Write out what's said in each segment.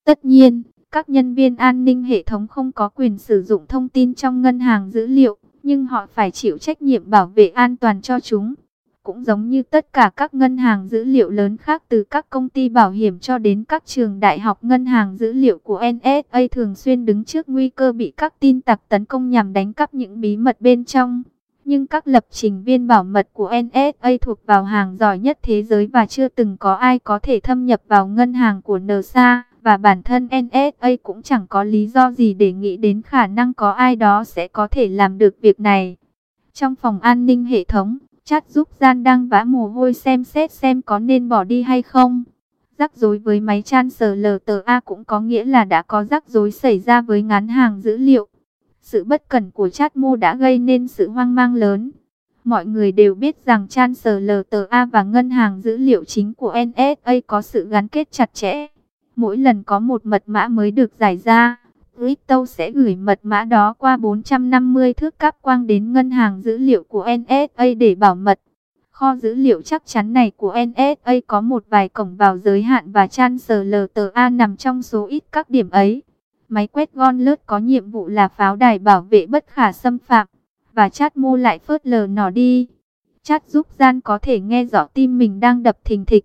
Tất nhiên, các nhân viên an ninh hệ thống không có quyền sử dụng thông tin trong ngân hàng dữ liệu, nhưng họ phải chịu trách nhiệm bảo vệ an toàn cho chúng. Cũng giống như tất cả các ngân hàng dữ liệu lớn khác, từ các công ty bảo hiểm cho đến các trường đại học, ngân hàng dữ liệu của NSA thường xuyên đứng trước nguy cơ bị các tin tặc tấn công nhằm đánh cắp những bí mật bên trong. Nhưng các lập trình viên bảo mật của NSA thuộc vào hàng giỏi nhất thế giới và chưa từng có ai có thể thâm nhập vào ngân hàng của NSA. Và bản thân NSA cũng chẳng có lý do gì để nghĩ đến khả năng có ai đó sẽ có thể làm được việc này. Trong phòng an ninh hệ thống, chat giúp Gian đang vã mồ hôi xem xét xem có nên bỏ đi hay không. Rắc rối với máy Translata cũng có nghĩa là đã có rắc rối xảy ra với ngắn hàng dữ liệu. Sự bất cẩn của Chatmo đã gây nên sự hoang mang lớn. Mọi người đều biết rằng Translata và ngân hàng dữ liệu chính của NSA có sự gắn kết chặt chẽ. Mỗi lần có một mật mã mới được giải ra, crypto sẽ gửi mật mã đó qua 450 thước cáp quang đến ngân hàng dữ liệu của NSA để bảo mật. Kho dữ liệu chắc chắn này của NSA có một vài cổng vào giới hạn và Translata nằm trong số ít các điểm ấy. Máy quét Gauntlet có nhiệm vụ là pháo đài bảo vệ bất khả xâm phạm, và Chatmo lại phớt lờ nó đi. Chat giúp Gian có thể nghe rõ tim mình đang đập thình thịch.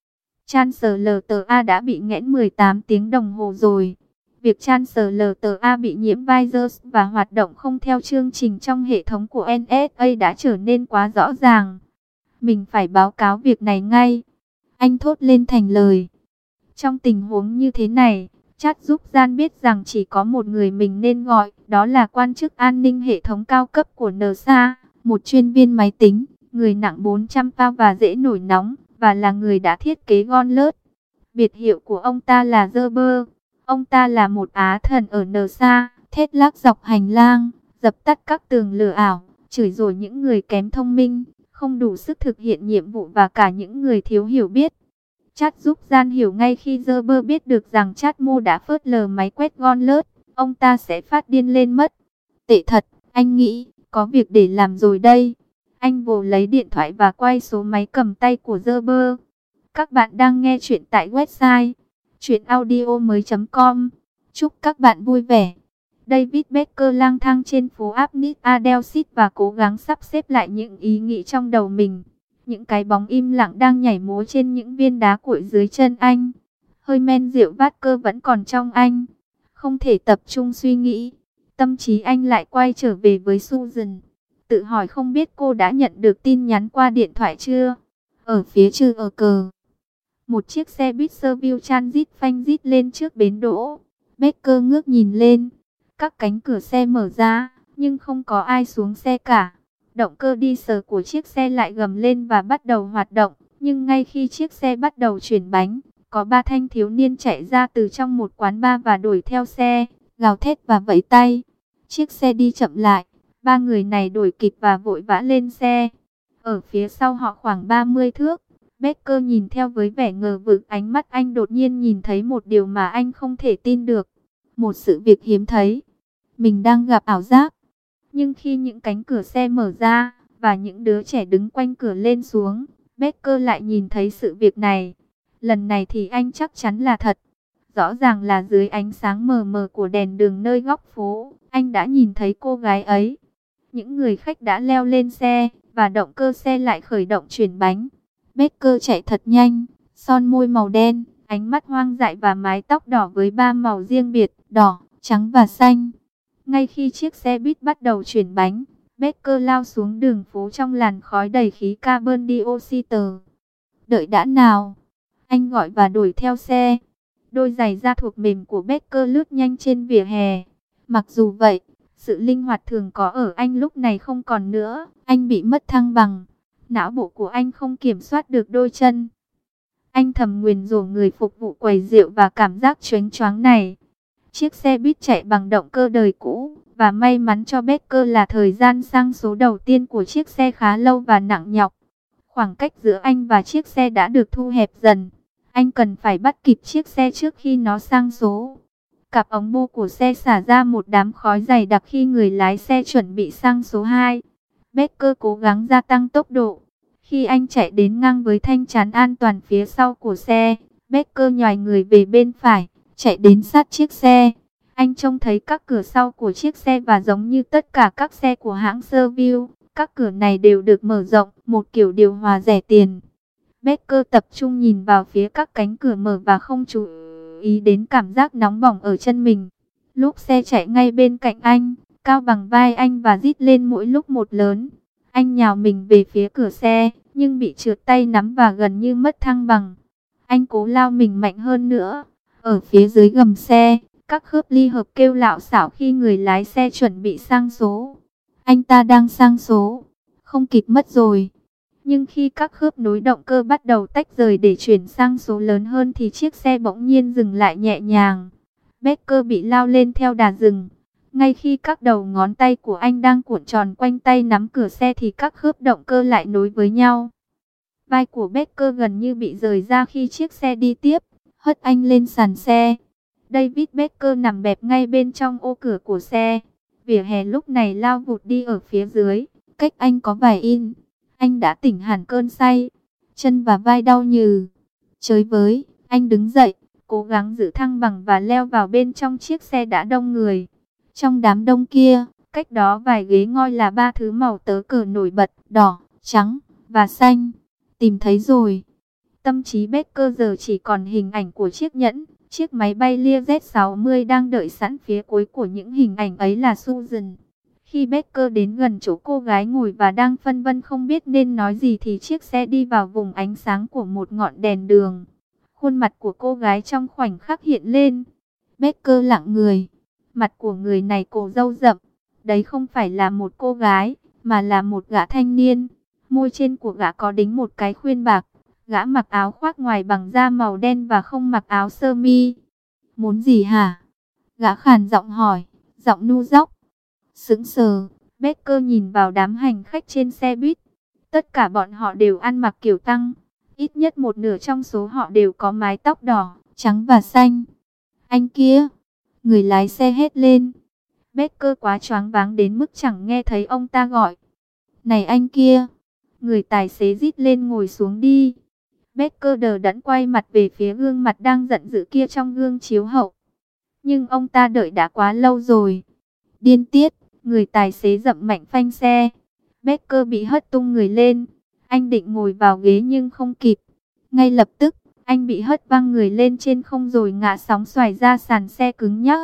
Translata đã bị nghẽn 18 tiếng đồng hồ rồi. Việc Translata bị nhiễm virus và hoạt động không theo chương trình trong hệ thống của NSA đã trở nên quá rõ ràng. Mình phải báo cáo việc này ngay, anh thốt lên thành lời. Trong tình huống như thế này, Chat giúp Gian biết rằng chỉ có một người mình nên gọi, đó là quan chức an ninh hệ thống cao cấp của NSA, một chuyên viên máy tính, người nặng 400 pound và dễ nổi nóng, và là người đã thiết kế Gauntlet. Biệt hiệu của ông ta là Zerber. Ông ta là một á thần ở NSA, thét lác dọc hành lang, dập tắt các tường lừa ảo, chửi rủa những người kém thông minh, không đủ sức thực hiện nhiệm vụ và cả những người thiếu hiểu biết. Chat giúp Gian hiểu ngay khi Zerber biết được rằng Chatmo đã phớt lờ máy quét Gauntlet, ông ta sẽ phát điên lên mất. Tệ thật, anh nghĩ, có việc để làm rồi đây. Anh vồ lấy điện thoại và quay số máy cầm tay của Zerber. Các bạn đang nghe chuyện tại website chuyenaudio.com. Chúc các bạn vui vẻ. David Becker lang thang trên phố Apnis Adelphi và cố gắng sắp xếp lại những ý nghĩ trong đầu mình. Những cái bóng im lặng đang nhảy múa trên những viên đá cuội dưới chân anh. Hơi men rượu vát cơ vẫn còn trong anh. Không thể tập trung suy nghĩ. Tâm trí anh lại quay trở về với Susan. Tự hỏi không biết cô đã nhận được tin nhắn qua điện thoại chưa? Ở phía chữ ở cờ, một chiếc xe buýt Service Transit phanh rít lên trước bến đỗ. Becker ngước nhìn lên. Các cánh cửa xe mở ra, nhưng không có ai xuống xe cả. Động cơ diesel của chiếc xe lại gầm lên và bắt đầu hoạt động. Nhưng ngay khi chiếc xe bắt đầu chuyển bánh, có 3 thanh thiếu niên chạy ra từ trong một quán bar và đuổi theo xe, gào thét và vẫy tay. Chiếc xe đi chậm lại. 3 người này đuổi kịp và vội vã lên xe. Ở phía sau họ khoảng 30 thước, Becker nhìn theo với vẻ ngờ vực. Ánh mắt anh đột nhiên nhìn thấy một điều mà anh không thể tin được. Một sự việc hiếm thấy. Mình đang gặp ảo giác. Nhưng khi những cánh cửa xe mở ra, và những đứa trẻ đứng quanh cửa lên xuống, Becker lại nhìn thấy sự việc này. Lần này thì anh chắc chắn là thật. Rõ ràng là dưới ánh sáng mờ mờ của đèn đường nơi góc phố, anh đã nhìn thấy cô gái ấy. Những người khách đã leo lên xe, và động cơ xe lại khởi động chuyển bánh. Becker chạy thật nhanh, son môi màu đen, ánh mắt hoang dại và mái tóc đỏ với 3 màu riêng biệt, đỏ, trắng và xanh. Ngay khi chiếc xe buýt bắt đầu chuyển bánh, Becker lao xuống đường phố trong làn khói đầy khí carbon dioxide. Đợi đã nào, anh gọi và đuổi theo xe. Đôi giày da thuộc mềm của Becker lướt nhanh trên vỉa hè. Mặc dù vậy, sự linh hoạt thường có ở anh lúc này không còn nữa. Anh bị mất thăng bằng. Não bộ của anh không kiểm soát được đôi chân. Anh thầm nguyền rủa người phục vụ quầy rượu và cảm giác chónh choáng này. Chiếc xe buýt chạy bằng động cơ đời cũ. Và may mắn cho Becker là thời gian sang số đầu tiên của chiếc xe khá lâu và nặng nhọc. Khoảng cách giữa anh và chiếc xe đã được thu hẹp dần. Anh cần phải bắt kịp chiếc xe trước khi nó sang số. Cặp ống bô của xe xả ra một đám khói dày đặc khi người lái xe chuẩn bị sang số 2. Becker cố gắng gia tăng tốc độ. Khi anh chạy đến ngang với thanh chắn an toàn phía sau của xe, Becker nhoài người về bên phải, chạy đến sát chiếc xe. Anh trông thấy các cửa sau của chiếc xe và giống như tất cả các xe của hãng Serviu, các cửa này đều được mở rộng, một kiểu điều hòa rẻ tiền. Becker tập trung nhìn vào phía các cánh cửa mở và không chú ý đến cảm giác nóng bỏng ở chân mình. Lúc xe chạy ngay bên cạnh anh, cao bằng vai anh và rít lên mỗi lúc một lớn. Anh nhào mình về phía cửa xe, nhưng bị trượt tay nắm và gần như mất thăng bằng. Anh cố lao mình mạnh hơn nữa. Ở phía dưới gầm xe, các khớp ly hợp kêu lạo xạo khi người lái xe chuẩn bị sang số. Anh ta đang sang số, không kịp mất rồi. Nhưng khi các khớp nối động cơ bắt đầu tách rời để chuyển sang số lớn hơn thì chiếc xe bỗng nhiên dừng lại nhẹ nhàng. Becker bị lao lên theo đà dừng. Ngay khi các đầu ngón tay của anh đang cuộn tròn quanh tay nắm cửa xe thì các khớp động cơ lại nối với nhau. Vai của Becker gần như bị rời ra khi chiếc xe đi tiếp, hất anh lên sàn xe. David Becker nằm bẹp ngay bên trong ô cửa của xe. Vỉa hè lúc này lao vụt đi ở phía dưới, cách anh có vài inch. Anh đã tỉnh hẳn cơn say, chân và vai đau nhừ. Chới với, anh đứng dậy, cố gắng giữ thăng bằng và leo vào bên trong chiếc xe đã đông người. Trong đám đông kia, cách đó vài ghế ngoi là 3 thứ màu tớ cờ nổi bật, đỏ, trắng và xanh. Tìm thấy rồi. Tâm trí Becker giờ chỉ còn hình ảnh của chiếc nhẫn. Chiếc máy bay Learjet 60 đang đợi sẵn phía cuối của những hình ảnh ấy là Susan. Khi Becker đến gần chỗ cô gái ngồi và đang phân vân không biết nên nói gì thì chiếc xe đi vào vùng ánh sáng của một ngọn đèn đường. Khuôn mặt của cô gái trong khoảnh khắc hiện lên. Becker lặng người. Mặt của người này cổ râu rậm. Đấy không phải là một cô gái, mà là một gã thanh niên. Môi trên của gã có đính một cái khuyên bạc. Gã mặc áo khoác ngoài bằng da màu đen và không mặc áo sơ mi. Muốn gì hả? Gã khàn giọng hỏi, giọng nu dốc. Sững sờ, Becker nhìn vào đám hành khách trên xe buýt. Tất cả bọn họ đều ăn mặc kiểu tăng. Ít nhất một nửa trong số họ đều có mái tóc đỏ, trắng và xanh. Anh kia! Người lái xe hét lên. Becker quá choáng váng đến mức chẳng nghe thấy ông ta gọi. Này anh kia! Người tài xế rít lên ngồi xuống đi. Becker đờ đẫn quay mặt về phía gương mặt đang giận dữ kia trong gương chiếu hậu. Nhưng ông ta đợi đã quá lâu rồi. Điên tiết, người tài xế dậm mạnh phanh xe. Becker bị hất tung người lên. Anh định ngồi vào ghế nhưng không kịp. Ngay lập tức, anh bị hất văng người lên trên không rồi ngã sóng xoài ra sàn xe cứng nhắc.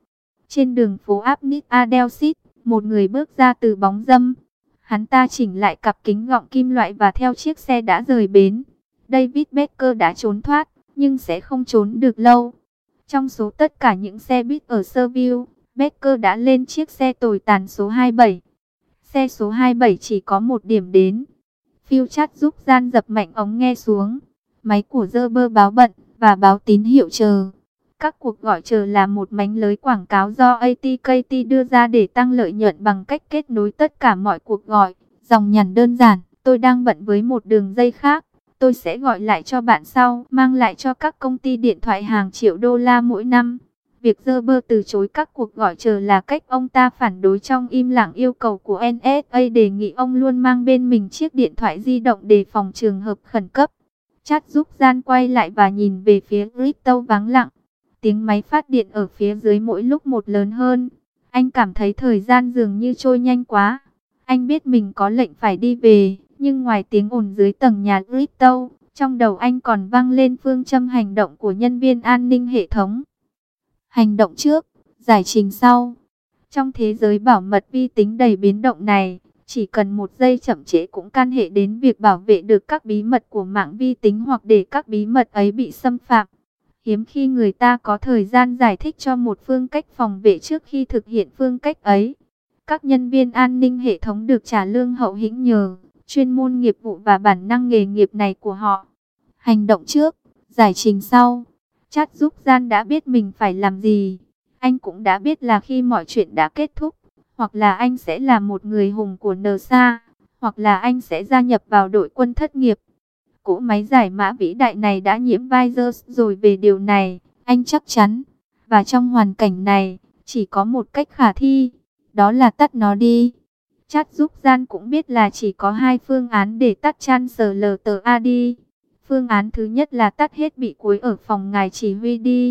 Trên đường phố Abney Adelsid, một người bước ra từ bóng râm. Hắn ta chỉnh lại cặp kính gọng kim loại và theo chiếc xe đã rời bến. David Becker đã trốn thoát, nhưng sẽ không trốn được lâu. Trong số tất cả những xe buýt ở Serviu, Becker đã lên chiếc xe tồi tàn số 27. Xe số 27 chỉ có một điểm đến. Phil Chát giúp gian dập mạnh ống nghe xuống. Máy của Gerber báo bận và báo tín hiệu chờ. Các cuộc gọi chờ là một mánh lới quảng cáo do AT&T đưa ra để tăng lợi nhuận bằng cách kết nối tất cả mọi cuộc gọi. Dòng nhắn đơn giản, tôi đang bận với một đường dây khác. Tôi sẽ gọi lại cho bạn sau, mang lại cho các công ty điện thoại hàng triệu đô la mỗi năm. Việc Gerber từ chối các cuộc gọi chờ là cách ông ta phản đối trong im lặng yêu cầu của NSA đề nghị ông luôn mang bên mình chiếc điện thoại di động để phòng trường hợp khẩn cấp. Chát giúp gian quay lại và nhìn về phía Crypto vắng lặng. Tiếng máy phát điện ở phía dưới mỗi lúc một lớn hơn. Anh cảm thấy thời gian dường như trôi nhanh quá. Anh biết mình có lệnh phải đi về. Nhưng ngoài tiếng ồn dưới tầng nhà Crypto, trong đầu anh còn vang lên phương châm hành động của nhân viên an ninh hệ thống. Hành động trước, giải trình sau. Trong thế giới bảo mật vi tính đầy biến động này, chỉ cần một giây chậm trễ cũng can hệ đến việc bảo vệ được các bí mật của mạng vi tính hoặc để các bí mật ấy bị xâm phạm. Hiếm khi người ta có thời gian giải thích cho một phương cách phòng vệ trước khi thực hiện phương cách ấy. Các nhân viên an ninh hệ thống được trả lương hậu hĩnh nhờ chuyên môn nghiệp vụ và bản năng nghề nghiệp này của họ. Hành động trước, giải trình sau. Chát giúp gian đã biết mình phải làm gì. Anh cũng đã biết là khi mọi chuyện đã kết thúc, hoặc là anh sẽ là một người hùng của NASA, hoặc là anh sẽ gia nhập vào đội quân thất nghiệp. Cỗ máy giải mã vĩ đại này đã nhiễm virus rồi về điều này, anh chắc chắn. Và trong hoàn cảnh này, chỉ có một cách khả thi, đó là tắt nó đi. Chát giúp gian cũng biết là chỉ có hai phương án để tắt Chancellorsad đi. Phương án thứ nhất là tắt hết bị cuối ở phòng ngài chỉ huy đi.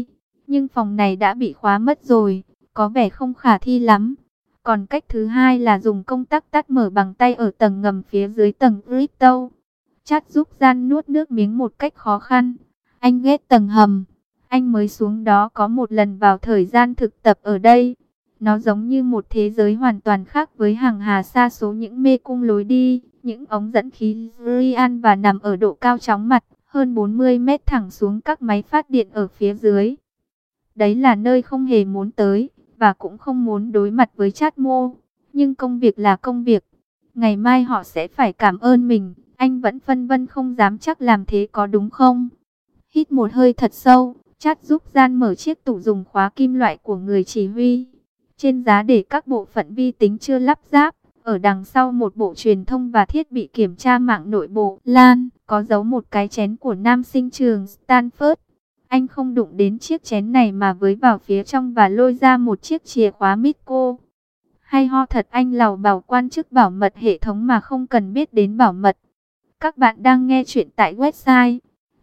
nhưng phòng này đã bị khóa mất rồi, có vẻ không khả thi lắm. Còn cách thứ hai là dùng công tắc tắt mở bằng tay ở tầng ngầm phía dưới tầng crypto. Chat giúp Gian nuốt nước miếng một cách khó khăn. Anh ghét tầng hầm. Anh mới xuống đó có một lần vào thời gian thực tập ở đây. Nó giống như một thế giới hoàn toàn khác với hàng hà sa số những mê cung lối đi, những ống dẫn khí Ryan và nằm ở độ cao chóng mặt, hơn 40 mét thẳng xuống các máy phát điện ở phía dưới. Đấy là nơi không hề muốn tới, và cũng không muốn đối mặt với Chát Mô. Nhưng công việc là công việc. Ngày mai họ sẽ phải cảm ơn mình. Anh vẫn phân vân không dám chắc làm thế có đúng không. Hít một hơi thật sâu, Chát giúp Gian mở chiếc tủ dùng khóa kim loại của người chỉ huy. Trên giá để các bộ phận vi tính chưa lắp ráp. Ở đằng sau một bộ truyền thông và thiết bị kiểm tra mạng nội bộ LAN, có giấu một cái chén của nam sinh trường Stanford. Anh không đụng đến chiếc chén này mà với vào phía trong và lôi ra một chiếc chìa khóa Mitco. Hay ho thật, anh lầu bảo quan chức bảo mật hệ thống mà không cần biết đến bảo mật. Các bạn đang nghe chuyện tại website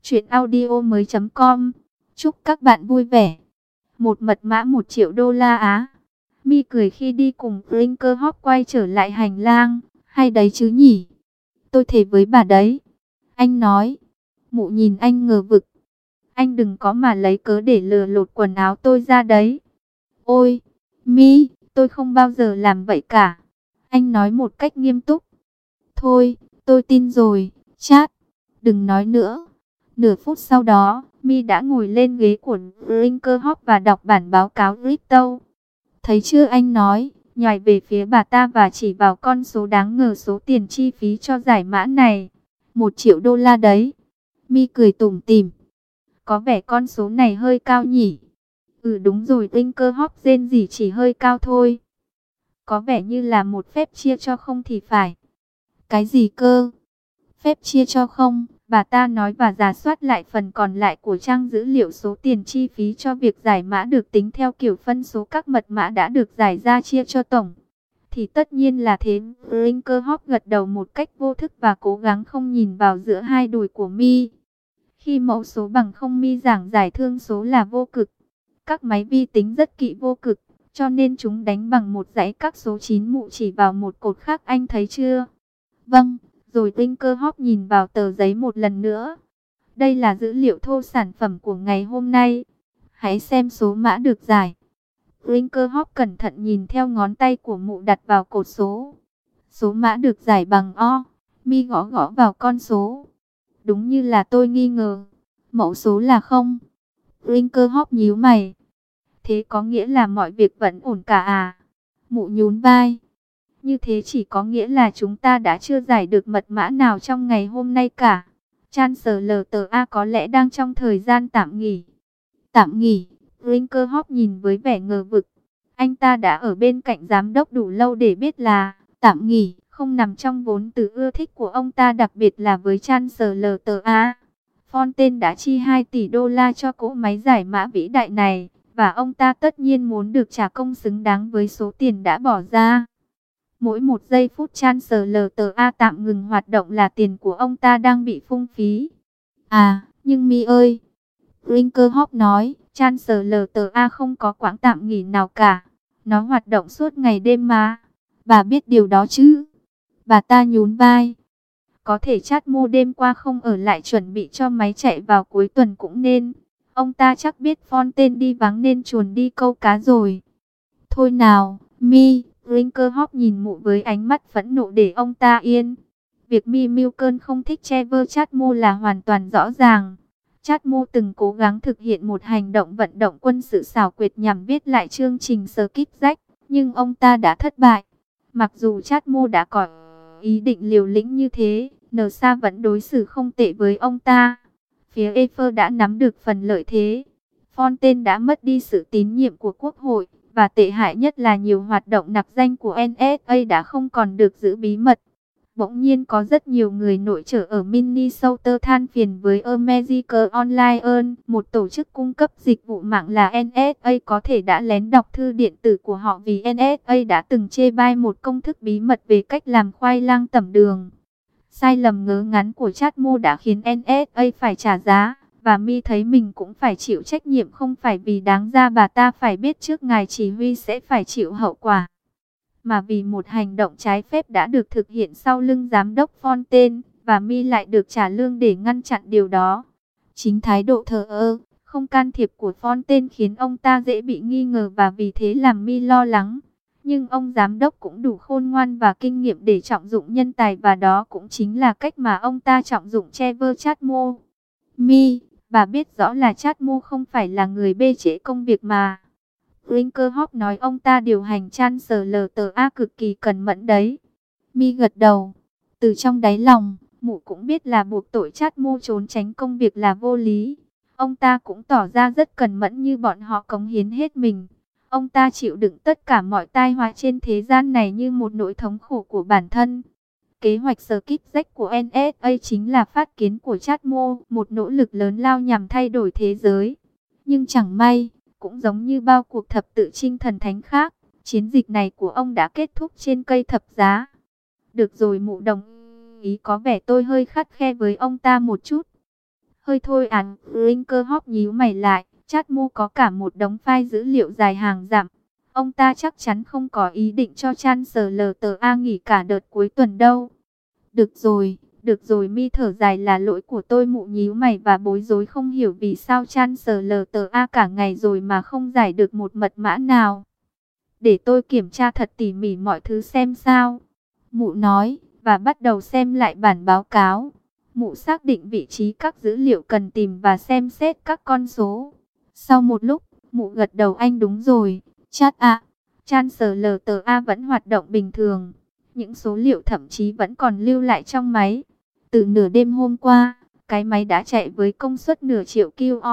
chuyenaudio.com. Chúc các bạn vui vẻ. Một mật mã 1 triệu đô la Á. Mi cười khi đi cùng Brinkerhoff quay trở lại hành lang. Hay đấy chứ nhỉ? Tôi thề với bà đấy. Anh nói. Mụ nhìn anh ngờ vực. Anh đừng có mà lấy cớ để lừa lột quần áo tôi ra đấy. Ôi, Mi, tôi không bao giờ làm vậy cả. Anh nói một cách nghiêm túc. Thôi, tôi tin rồi, Chát. Đừng nói nữa. Nửa phút sau đó, Mi đã ngồi lên ghế của Brinkerhoff và đọc bản báo cáo crypto. Thấy chưa, anh nói, nhòi về phía bà ta và chỉ vào con số đáng ngờ số tiền chi phí cho giải mã này. 1 triệu đô la đấy. Mi cười tủm tỉm. Có vẻ con số này hơi cao nhỉ? Ừ đúng rồi, Brinkerhoff rên rỉ, chỉ hơi cao thôi. Có vẻ như là một phép chia cho không thì phải. Cái gì cơ? Phép chia cho không? Bà ta nói và rà soát lại phần còn lại của trang dữ liệu. Số tiền chi phí cho việc giải mã được tính theo kiểu phân số các mật mã đã được giải ra chia cho tổng. Thì tất nhiên là thế. Brinkerhoff gật đầu một cách vô thức và cố gắng không nhìn vào giữa hai đùi của Mi. Khi mẫu số bằng không, Mi giảng giải thương số là vô cực. Các máy vi tính rất kỵ vô cực, cho nên chúng đánh bằng một dãy các số 9 mụ chỉ vào một cột khác, anh thấy chưa? Vâng, rồi Brinkerhoff nhìn vào tờ giấy một lần nữa. Đây là dữ liệu thô sản phẩm của ngày hôm nay. Hãy xem số mã được giải. Brinkerhoff cẩn thận nhìn theo ngón tay của mụ đặt vào cột số. Số mã được giải bằng O. Mi gõ gõ vào con số. Đúng như là tôi nghi ngờ. Mẫu số là 0. Brinkerhoff nhíu mày. Thế có nghĩa là mọi việc vẫn ổn cả à? Mụ nhún vai. Như thế chỉ có nghĩa là chúng ta đã chưa giải được mật mã nào trong ngày hôm nay cả. Chancellor có lẽ đang trong thời gian tạm nghỉ. Tạm nghỉ? Brinkerhoff nhìn với vẻ ngờ vực. Anh ta đã ở bên cạnh giám đốc đủ lâu để biết là tạm nghỉ không nằm trong vốn từ ưa thích của ông ta, đặc biệt là với Chancellor. Fontaine đã chi 2 tỷ đô la cho cỗ máy giải mã vĩ đại này, và ông ta tất nhiên muốn được trả công xứng đáng với số tiền đã bỏ ra. Mỗi một giây phút Chancellor tạm ngừng hoạt động là tiền của ông ta đang bị phung phí. À, nhưng Mi ơi, Brinkerhoff nói, Chancellor không có quãng tạm nghỉ nào cả. Nó hoạt động suốt ngày đêm mà. Bà biết điều đó chứ? Bà ta nhún vai. Có thể Chát Mô đêm qua không ở lại chuẩn bị cho máy chạy vào cuối tuần cũng nên. Ông ta chắc biết Fontaine đi vắng nên chuồn đi câu cá rồi. Thôi nào, Mi. Brinkerhoff nhìn mụ với ánh mắt phẫn nộ để ông ta yên. Việc Mi Milken không thích Trevor Chát Mô là hoàn toàn rõ ràng. Chát Mô từng cố gắng thực hiện một hành động vận động quân sự xảo quyệt nhằm viết lại chương trình Skip Jack, nhưng ông ta đã thất bại. Mặc dù Chát Mô đã có ý định liều lĩnh như thế, NSA vẫn đối xử không tệ với ông ta. Phía Eiffel đã nắm được phần lợi thế. Fontaine đã mất đi sự tín nhiệm của Quốc hội. Và tệ hại nhất là nhiều hoạt động nặc danh của NSA đã không còn được giữ bí mật. Bỗng nhiên có rất nhiều người nội trợ ở Minnesota than phiền với America Online, một tổ chức cung cấp dịch vụ mạng là NSA có thể đã lén đọc thư điện tử của họ vì NSA đã từng chê bai một công thức bí mật về cách làm khoai lang tẩm đường. Sai lầm ngớ ngắn của Chát Mô đã khiến NSA phải trả giá, Và mi thấy mình cũng phải chịu trách nhiệm, không phải vì đáng ra bà ta phải biết trước ngài chỉ huy sẽ phải chịu hậu quả, mà vì một hành động trái phép đã được thực hiện sau lưng giám đốc Fontaine, và mi lại được trả lương để ngăn chặn điều đó. Chính thái độ thờ ơ, không can thiệp của Fontaine khiến ông ta dễ bị nghi ngờ, và vì thế làm mi lo lắng. Nhưng ông giám đốc cũng đủ khôn ngoan và kinh nghiệm để trọng dụng nhân tài, và đó cũng chính là cách mà ông ta trọng dụng Trevor Chatmore. Mi, bà biết rõ là Chatmore không phải là người bê trễ công việc mà. Brinkerhoff nói ông ta điều hành Chancellors'a cực kỳ cẩn mẫn đấy. Mi gật đầu. Từ trong đáy lòng, mụ cũng biết là buộc tội Chatmore trốn tránh công việc là vô lý. Ông ta cũng tỏ ra rất cẩn mẫn như bọn họ cống hiến hết mình. Ông ta chịu đựng tất cả mọi tai họa trên thế gian này như một nỗi thống khổ của bản thân. Kế hoạch Skip Jack của NSA chính là phát kiến của Chatmore, một nỗ lực lớn lao nhằm thay đổi thế giới. Nhưng chẳng may, cũng giống như bao cuộc thập tự chinh thần thánh khác, chiến dịch này của ông đã kết thúc trên cây thập giá. Được rồi, mụ đồng ý, có vẻ tôi hơi khắt khe với ông ta một chút. Hơi thôi à? Brinkerhoff nhíu mày lại. Chatmore có cả một đống file dữ liệu dài hàng dặm. Ông ta chắc chắn không có ý định cho Chancellors'a nghỉ cả đợt cuối tuần đâu. Được rồi, mi thở dài, là lỗi của tôi. Mụ nhíu mày và bối rối không hiểu vì sao Chancellors'a cả ngày rồi mà không giải được một mật mã nào. Để tôi kiểm tra thật tỉ mỉ mọi thứ xem sao, mụ nói, và bắt đầu xem lại bản báo cáo. Mụ xác định vị trí các dữ liệu cần tìm và xem xét các con số. Sau một lúc, mụ gật đầu, anh đúng rồi, Chancellors'a vẫn hoạt động bình thường. Những số liệu thậm chí vẫn còn lưu lại trong máy. Từ nửa đêm hôm qua, cái máy đã chạy với công suất nửa triệu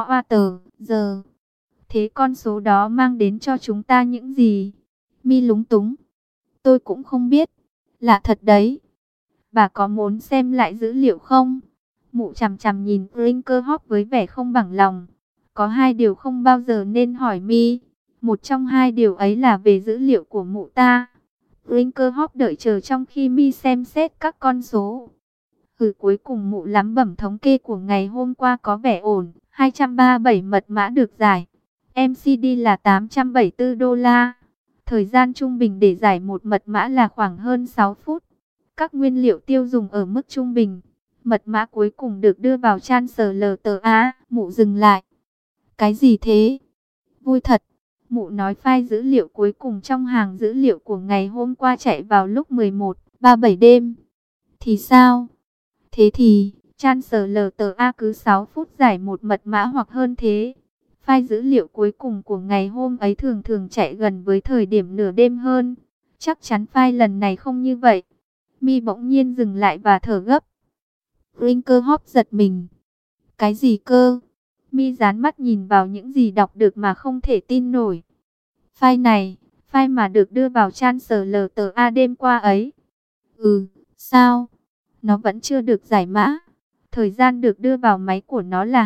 kWh. Thế con số đó mang đến cho chúng ta những gì? Mi lúng túng. Tôi cũng không biết. Lạ thật đấy. Bà có muốn xem lại dữ liệu không? Mụ chằm chằm nhìn Brinkerhoff với vẻ không bằng lòng. Có hai điều không bao giờ nên hỏi Mi. Một trong hai điều ấy là về dữ liệu của mụ ta. Brinkerhoff đợi chờ trong khi Mi xem xét các con số. Cuối cùng mụ lắm bẩm thống kê của ngày hôm qua có vẻ ổn. 237 mật mã được giải. MCD là 874 đô la. Thời gian trung bình để giải một mật mã là khoảng hơn 6 phút. Các nguyên liệu tiêu dùng ở mức trung bình. Mật mã cuối cùng được đưa vào Chancellors'a. Mụ dừng lại. Cái gì thế? Vui thật. Mụ nói file dữ liệu cuối cùng trong hàng dữ liệu của ngày hôm qua chạy vào lúc 11:37 đêm. Thì sao? Thế thì, Chancellors'a cứ 6 phút giải một mật mã hoặc hơn thế. File dữ liệu cuối cùng của ngày hôm ấy thường thường chạy gần với thời điểm nửa đêm hơn. Chắc chắn file lần này không như vậy. Mi bỗng nhiên dừng lại và thở gấp. Brinkerhoff giật mình. Cái gì cơ? Mi dán mắt nhìn vào những gì đọc được mà không thể tin nổi. File này, file mà được đưa vào Chancellors'a đêm qua ấy. Sao? Nó vẫn chưa được giải mã. Thời gian được đưa vào máy của nó là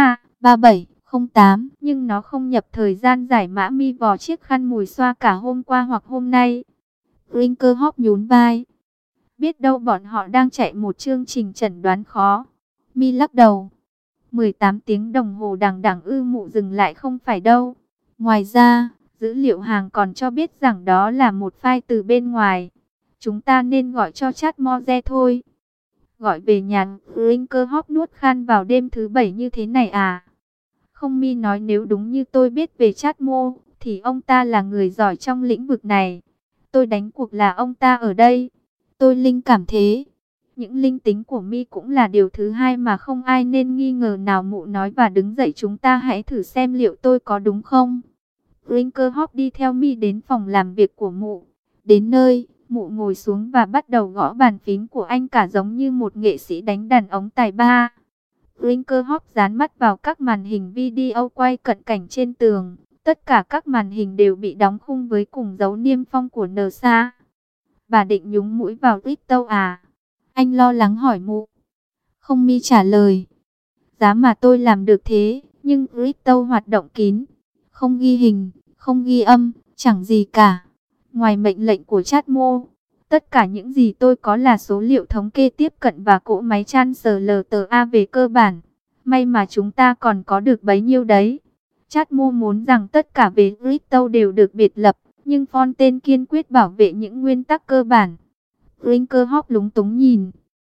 23:37:08, nhưng nó không nhập thời gian giải mã. Mi vò chiếc khăn mùi xoa cả hôm qua hoặc hôm nay. Brinkerhoff nhún vai. Biết đâu bọn họ đang chạy một chương trình chẩn đoán khó. Mi lắc đầu. 18 tiếng đồng hồ đằng đẵng ư? Mụ dừng lại. Không phải đâu. Ngoài ra, dữ liệu hàng còn cho biết rằng đó là một file từ bên ngoài. Chúng ta nên gọi cho Chatmore thôi. Gọi về nhà? Brinkerhoff nuốt khan vào đêm thứ bảy như thế này à? Không, Mi nói nếu đúng như tôi biết về Chatmore, thì ông ta là người giỏi trong lĩnh vực này. Tôi đánh cuộc là ông ta ở đây. Tôi linh cảm thế. Những linh tính của Mi cũng là điều thứ hai mà không ai nên nghi ngờ nào. Mụ nói và đứng dậy. Chúng ta hãy thử xem liệu tôi có đúng không. Brinkerhoff đi theo Mi đến phòng làm việc của mụ. Đến nơi, mụ ngồi xuống và bắt đầu gõ bàn phím của anh cả giống như một nghệ sĩ đánh đàn ống tài ba. Brinkerhoff dán mắt vào các màn hình video quay cận cảnh trên tường. Tất cả các màn hình đều bị đóng khung với cùng dấu niêm phong của NSA. Bà định nhúng mũi vào crypto à? Anh lo lắng hỏi mụ. Không, Mi trả lời. Giá mà tôi làm được thế, nhưng crypto hoạt động kín. Không ghi hình, không ghi âm, chẳng gì cả. Ngoài mệnh lệnh của Chatmore, tất cả những gì tôi có là số liệu thống kê tiếp cận và cỗ máy Chancellors'a về cơ bản. May mà chúng ta còn có được bấy nhiêu đấy. Chát muốn rằng tất cả về crypto đều được biệt lập, nhưng Fontaine kiên quyết bảo vệ những nguyên tắc cơ bản. Brinkerhoff lúng túng nhìn.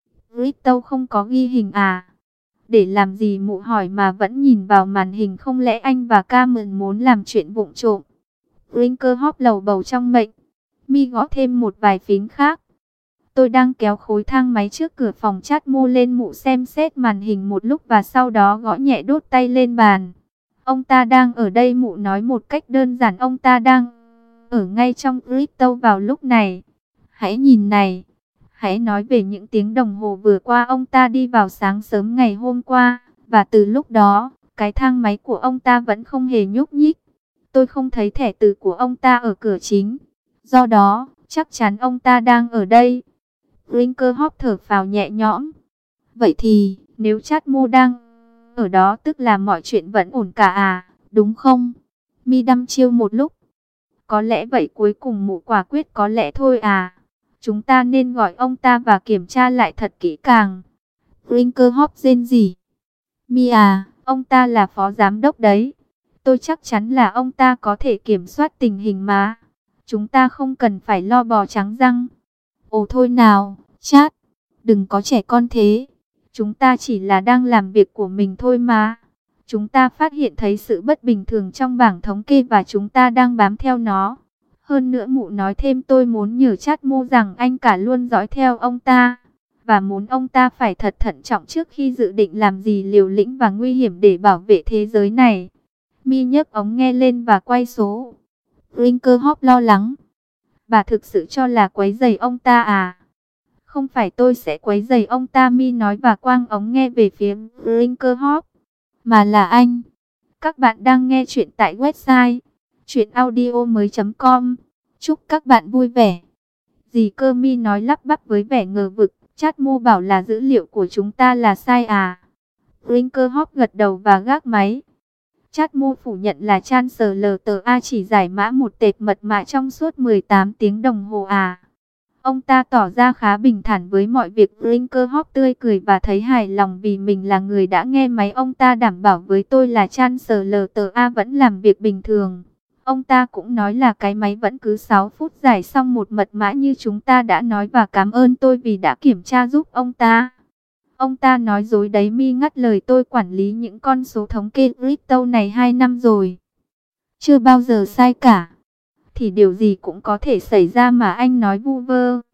Crypto không có ghi hình à? Để làm gì mụ hỏi mà vẫn nhìn vào màn hình, không lẽ anh và Carmen muốn làm chuyện vụng trộm? Brinkerhoff lầu bầu trong mệnh. Mi gõ thêm một vài phím khác. Tôi đang kéo khối thang máy trước cửa phòng. Chát lên, mụ xem xét màn hình một lúc và sau đó gõ nhẹ đốt tay lên bàn. Ông ta đang ở đây, mụ nói một cách đơn giản. Ông ta đang ở ngay trong crypto vào lúc này. Hãy nhìn này. Hãy nói về những tiếng đồng hồ vừa qua. Ông ta đi vào sáng sớm ngày hôm qua. Và từ lúc đó, cái thang máy của ông ta vẫn không hề nhúc nhích. Tôi không thấy thẻ từ của ông ta ở cửa chính. Do đó, chắc chắn ông ta đang ở đây. Brinkerhoff thở phào nhẹ nhõm. Vậy thì, nếu Chát đang ở đó tức là mọi chuyện vẫn ổn cả à, đúng không? Mi đăm chiêu một lúc. Có lẽ vậy, cuối cùng mụ quả quyết có lẽ thôi à. Chúng ta nên gọi ông ta và kiểm tra lại thật kỹ càng. Brinkerhoff rên rỉ. Mi à, ông ta là phó giám đốc đấy. Tôi chắc chắn là ông ta có thể kiểm soát tình hình mà. Chúng ta không cần phải lo bò trắng răng. Ồ thôi nào, Chát, đừng có trẻ con thế. Chúng ta chỉ là đang làm việc của mình thôi mà. Chúng ta phát hiện thấy sự bất bình thường trong bảng thống kê và chúng ta đang bám theo nó. Hơn nữa mụ nói thêm, tôi muốn nhờ Chát rằng anh cả luôn dõi theo ông ta. Và muốn ông ta phải thật thận trọng trước khi dự định làm gì liều lĩnh và nguy hiểm để bảo vệ thế giới này. Mi nhấc ống nghe lên và quay số. Brinkerhoff lo lắng. Bà thực sự cho là quấy rầy ông ta à? Không phải tôi sẽ quấy rầy ông ta, Mi nói và quang ống nghe về phía Brinkerhoff. Mà là anh. Các bạn đang nghe chuyện tại website chuyenaudio.com. Chúc các bạn vui vẻ. Gì cơ? Mi nói lắp bắp với vẻ ngờ vực. Chát bảo là dữ liệu của chúng ta là sai à? Brinkerhoff gật đầu và gác máy. Chát phủ nhận là Chancellor chỉ giải mã một tệp mật mã trong suốt 18 tiếng đồng hồ à. Ông ta tỏ ra khá bình thản với mọi việc. Brinkerhoff tươi cười và thấy hài lòng vì mình là người đã nghe máy. Ông ta đảm bảo với tôi là Chancellor vẫn làm việc bình thường. Ông ta cũng nói là cái máy vẫn cứ 6 phút giải xong một mật mã như chúng ta đã nói và cảm ơn tôi vì đã kiểm tra giúp ông ta. Ông ta nói dối đấy. Mi ngắt lời, tôi quản lý những con số thống kê crypto này 2 năm rồi. Chưa bao giờ sai cả. Thì điều gì cũng có thể xảy ra mà anh nói vu vơ.